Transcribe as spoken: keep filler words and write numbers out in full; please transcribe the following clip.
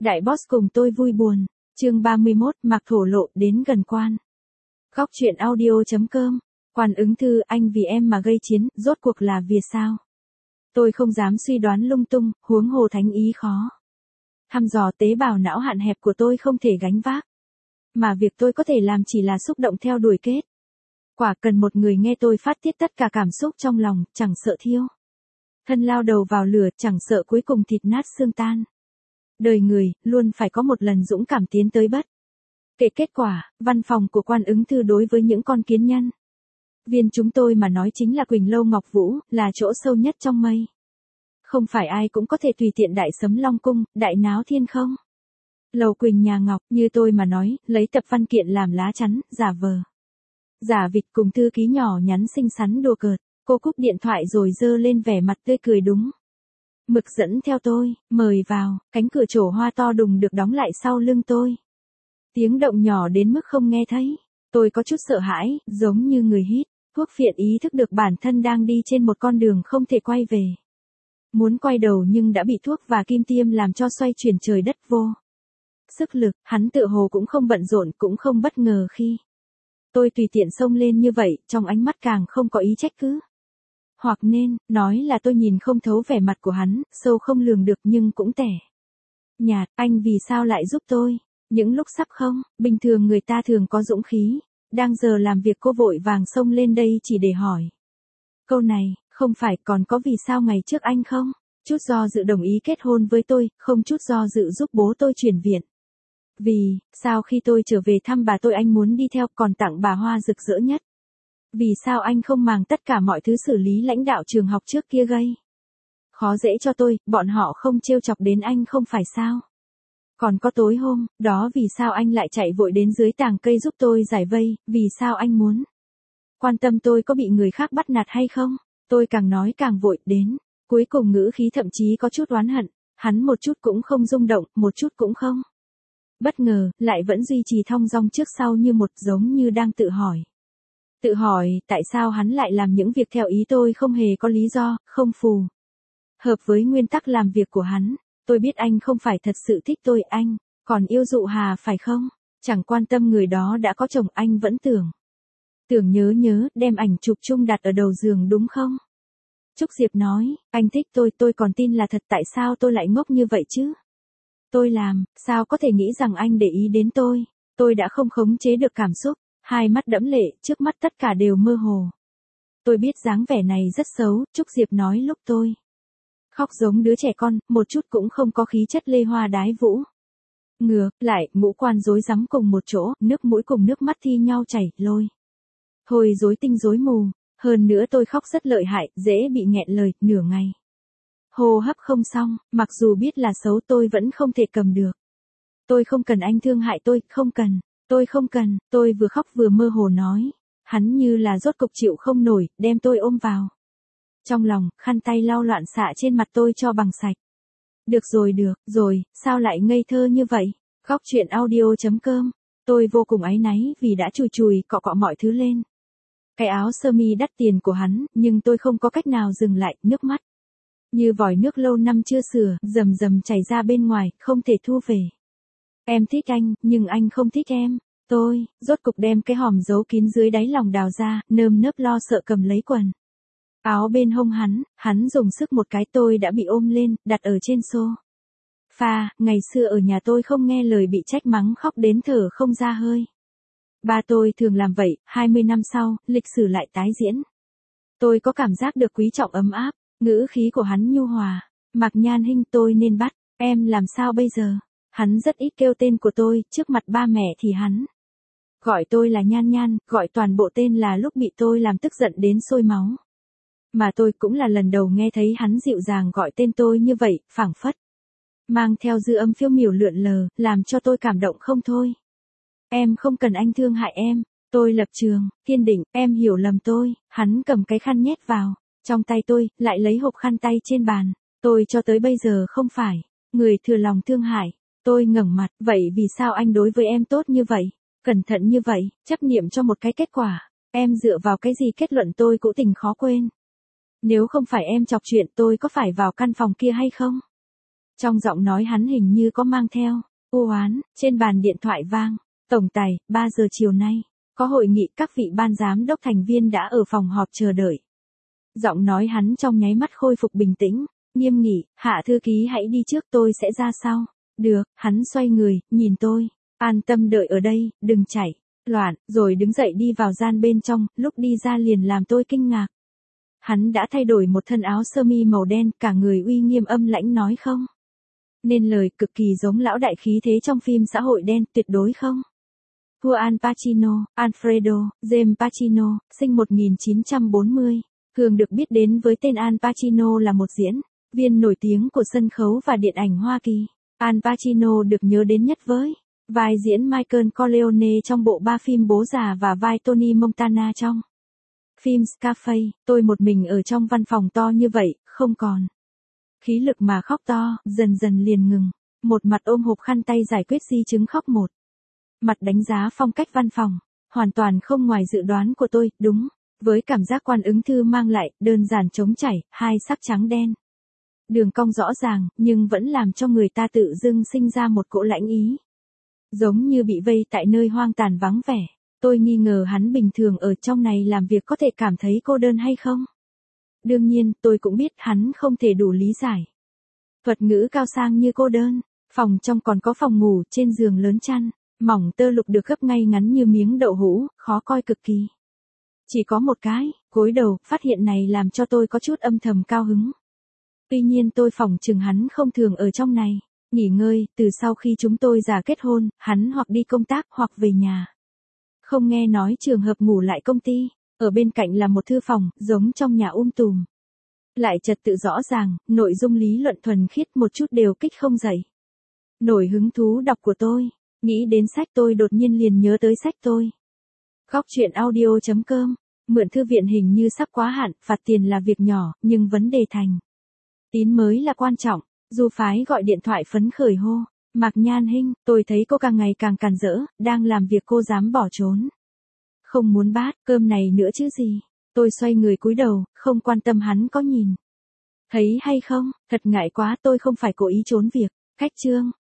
Đại boss cùng tôi vui buồn. Chương ba mươi mốt, Mạc thổ lộ đến gần quan. Góc truyện audio.com. Quan ứng thư, anh vì em mà gây chiến, rốt cuộc là vì sao? Tôi không dám suy đoán lung tung, huống hồ thánh ý khó. Thăm dò tế bào não hạn hẹp của tôi không thể gánh vác. Mà việc tôi có thể làm chỉ là xúc động theo đuổi kết. Quả cần một người nghe tôi phát tiết tất cả cảm xúc trong lòng, chẳng sợ thiêu. Thân lao đầu vào lửa, chẳng sợ cuối cùng thịt nát xương tan. Đời người, luôn phải có một lần dũng cảm tiến tới bất. Kể kết quả, văn phòng của quan ứng thư đối với những con kiến nhân viên chúng tôi mà nói chính là Quỳnh Lâu Ngọc Vũ, là chỗ sâu nhất trong mây. Không phải ai cũng có thể tùy tiện đại sấm Long Cung, đại náo thiên không. Lầu Quỳnh nhà Ngọc, như tôi mà nói, lấy tập văn kiện làm lá chắn, giả vờ. Giả vịt cùng thư ký nhỏ nhắn xinh xắn đùa cợt, cô cúp điện thoại rồi dơ lên vẻ mặt tươi cười đúng. Mực dẫn theo tôi, mời vào, cánh cửa trổ hoa to đùng được đóng lại sau lưng tôi. Tiếng động nhỏ đến mức không nghe thấy. Tôi có chút sợ hãi, giống như người hít thuốc phiện, ý thức được bản thân đang đi trên một con đường không thể quay về. Muốn quay đầu nhưng đã bị thuốc và kim tiêm làm cho xoay chuyển trời đất vô sức lực. Hắn tựa hồ cũng không bận rộn, cũng không bất ngờ khi tôi tùy tiện xông lên như vậy, trong ánh mắt càng không có ý trách cứ. Hoặc nên, nói là tôi nhìn không thấu vẻ mặt của hắn, sâu không lường được nhưng cũng tẻ nhạt. Anh vì sao lại giúp tôi? Những lúc sắp không, bình thường người ta thường có dũng khí. Đang giờ làm việc cô vội vàng xông lên đây chỉ để hỏi câu này, không phải còn có vì sao ngày trước anh không? Chút do dự đồng ý kết hôn với tôi, không chút do dự giúp bố tôi chuyển viện. Vì, sao khi tôi trở về thăm bà tôi anh muốn đi theo còn tặng bà hoa rực rỡ nhất? Vì sao anh không màng tất cả mọi thứ xử lý lãnh đạo trường học trước kia gây khó dễ cho tôi, bọn họ không trêu chọc đến anh không phải sao? Còn có tối hôm, đó vì sao anh lại chạy vội đến dưới tàng cây giúp tôi giải vây, vì sao anh muốn quan tâm tôi có bị người khác bắt nạt hay không? Tôi càng nói càng vội, đến cuối cùng ngữ khí thậm chí có chút oán hận, hắn một chút cũng không rung động, một chút cũng không bất ngờ, lại vẫn duy trì thong dong trước sau như một, giống như đang tự hỏi. Tự hỏi, tại sao hắn lại làm những việc theo ý tôi không hề có lý do, không phù hợp với nguyên tắc làm việc của hắn. Tôi biết anh không phải thật sự thích tôi, anh còn yêu Dụ Hà phải không? Chẳng quan tâm người đó đã có chồng, anh vẫn tưởng. Tưởng nhớ nhớ, đem ảnh chụp chung đặt ở đầu giường đúng không? Trúc Diệp nói, anh thích tôi, tôi còn tin là thật, tại sao tôi lại ngốc như vậy chứ? Tôi làm, sao có thể nghĩ rằng anh để ý đến tôi? Tôi đã không khống chế được cảm xúc, hai mắt đẫm lệ, trước mắt tất cả đều mơ hồ. Tôi biết dáng vẻ này rất xấu, Trúc Diệp nói lúc tôi khóc giống đứa trẻ con, một chút cũng không có khí chất Lê Hoa Đái Vũ. Ngược lại, ngũ quan rối rắm cùng một chỗ, nước mũi cùng nước mắt thi nhau chảy, lôi thôi rối tinh rối mù. Hơn nữa tôi khóc rất lợi hại, dễ bị nghẹn lời, nửa ngày hô hấp không xong, mặc dù biết là xấu tôi vẫn không thể cầm được. Tôi không cần anh thương hại tôi, không cần, tôi không cần, tôi vừa khóc vừa mơ hồ nói. Hắn như là rốt cục chịu không nổi, đem tôi ôm vào trong lòng, khăn tay lau loạn xạ trên mặt tôi cho bằng sạch. Được rồi được, rồi, sao lại ngây thơ như vậy? Góc truyện audio.com. Tôi vô cùng áy náy vì đã chùi chùi cọ cọ mọi thứ lên cái áo sơ mi đắt tiền của hắn, nhưng tôi không có cách nào dừng lại, nước mắt như vòi nước lâu năm chưa sửa, rầm rầm chảy ra bên ngoài, không thể thu về. Em thích anh, nhưng anh không thích em. Tôi, rốt cục đem cái hòm giấu kín dưới đáy lòng đào ra, nơm nớp lo sợ cầm lấy quần áo bên hông hắn, hắn dùng sức một cái, tôi đã bị ôm lên, đặt ở trên sofa. Ngày xưa ở nhà tôi không nghe lời bị trách mắng khóc đến thở không ra hơi. Ba tôi thường làm vậy, hai mươi năm sau, lịch sử lại tái diễn. Tôi có cảm giác được quý trọng ấm áp, ngữ khí của hắn nhu hòa. Mạc Nhan Hinh, tôi nên bắt em làm sao bây giờ? Hắn rất ít kêu tên của tôi, trước mặt ba mẹ thì hắn gọi tôi là Nhan Nhan, gọi toàn bộ tên là lúc bị tôi làm tức giận đến sôi máu. Mà tôi cũng là lần đầu nghe thấy hắn dịu dàng gọi tên tôi như vậy, phảng phất mang theo dư âm phiêu miểu lượn lờ, làm cho tôi cảm động không thôi. Em không cần anh thương hại em, tôi lập trường, kiên định, em hiểu lầm tôi. Hắn cầm cái khăn nhét vào trong tay tôi, lại lấy hộp khăn tay trên bàn. Tôi cho tới bây giờ không phải người thừa lòng thương hại. Tôi ngẩng mặt, vậy vì sao anh đối với em tốt như vậy, cẩn thận như vậy, chấp niệm cho một cái kết quả? Em dựa vào cái gì kết luận tôi cũ tình khó quên? Nếu không phải em chọc chuyện, tôi có phải vào căn phòng kia hay không? Trong giọng nói hắn hình như có mang theo u oán. Trên bàn điện thoại vang. Tổng tài, ba giờ chiều nay. Có hội nghị, các vị ban giám đốc thành viên đã ở phòng họp chờ đợi. Giọng nói hắn trong nháy mắt khôi phục bình tĩnh, nghiêm nghị, Hạ thư ký hãy đi trước, tôi sẽ ra sau. Được, hắn xoay người, nhìn tôi. An tâm đợi ở đây, đừng chạy loạn, rồi đứng dậy đi vào gian bên trong, lúc đi ra liền làm tôi kinh ngạc. Hắn đã thay đổi một thân áo sơ mi màu đen, cả người uy nghiêm âm lãnh nói không nên lời, cực kỳ giống lão đại khí thế trong phim xã hội đen, tuyệt đối không. Thua Al Pacino, Alfredo, James Pacino, sinh một nghìn chín trăm bốn mươi. Thường được biết đến với tên Al Pacino là một diễn viên nổi tiếng của sân khấu và điện ảnh Hoa Kỳ. Al Pacino được nhớ đến nhất với vai diễn Michael Corleone trong bộ ba phim Bố Già và vai Tony Montana trong phim Scarface. Tôi một mình ở trong văn phòng to như vậy, không còn khí lực mà khóc to, dần dần liền ngừng. Một mặt ôm hộp khăn tay giải quyết di chứng khóc, một mặt đánh giá phong cách văn phòng. Hoàn toàn không ngoài dự đoán của tôi, đúng với cảm giác Quan Ứng Thư mang lại, đơn giản trống chảy, hai sắc trắng đen. Đường cong rõ ràng, nhưng vẫn làm cho người ta tự dưng sinh ra một cỗ lãnh ý. Giống như bị vây tại nơi hoang tàn vắng vẻ. Tôi nghi ngờ hắn bình thường ở trong này làm việc có thể cảm thấy cô đơn hay không? Đương nhiên, tôi cũng biết hắn không thể đủ lý giải thuật ngữ cao sang như cô đơn. Phòng trong còn có phòng ngủ, trên giường lớn chăn mỏng tơ lục được gấp ngay ngắn như miếng đậu hũ, khó coi cực kỳ. Chỉ có một cái, gối đầu, phát hiện này làm cho tôi có chút âm thầm cao hứng. Tuy nhiên tôi phỏng chừng hắn không thường ở trong này nghỉ ngơi, từ sau khi chúng tôi già kết hôn, hắn hoặc đi công tác hoặc về nhà. Không nghe nói trường hợp ngủ lại công ty, ở bên cạnh là một thư phòng, giống trong nhà um tùm. Lại trật tự rõ ràng, nội dung lý luận thuần khiết, một chút đều kích không dậy nổi hứng thú đọc của tôi. Nghĩ đến sách tôi đột nhiên liền nhớ tới sách tôi. Góc truyện audio chấm com. Mượn thư viện hình như sắp quá hạn, phạt tiền là việc nhỏ, nhưng vấn đề thành tín mới là quan trọng. Du Phái gọi điện thoại phấn khởi hô. Mạc Nhan Hinh, tôi thấy cô càng ngày càng càn rỡ, đang làm việc cô dám bỏ trốn. Không muốn bát cơm này nữa chứ gì. Tôi xoay người cúi đầu, không quan tâm hắn có nhìn thấy hay không, thật ngại quá, tôi không phải cố ý trốn việc. Cách chương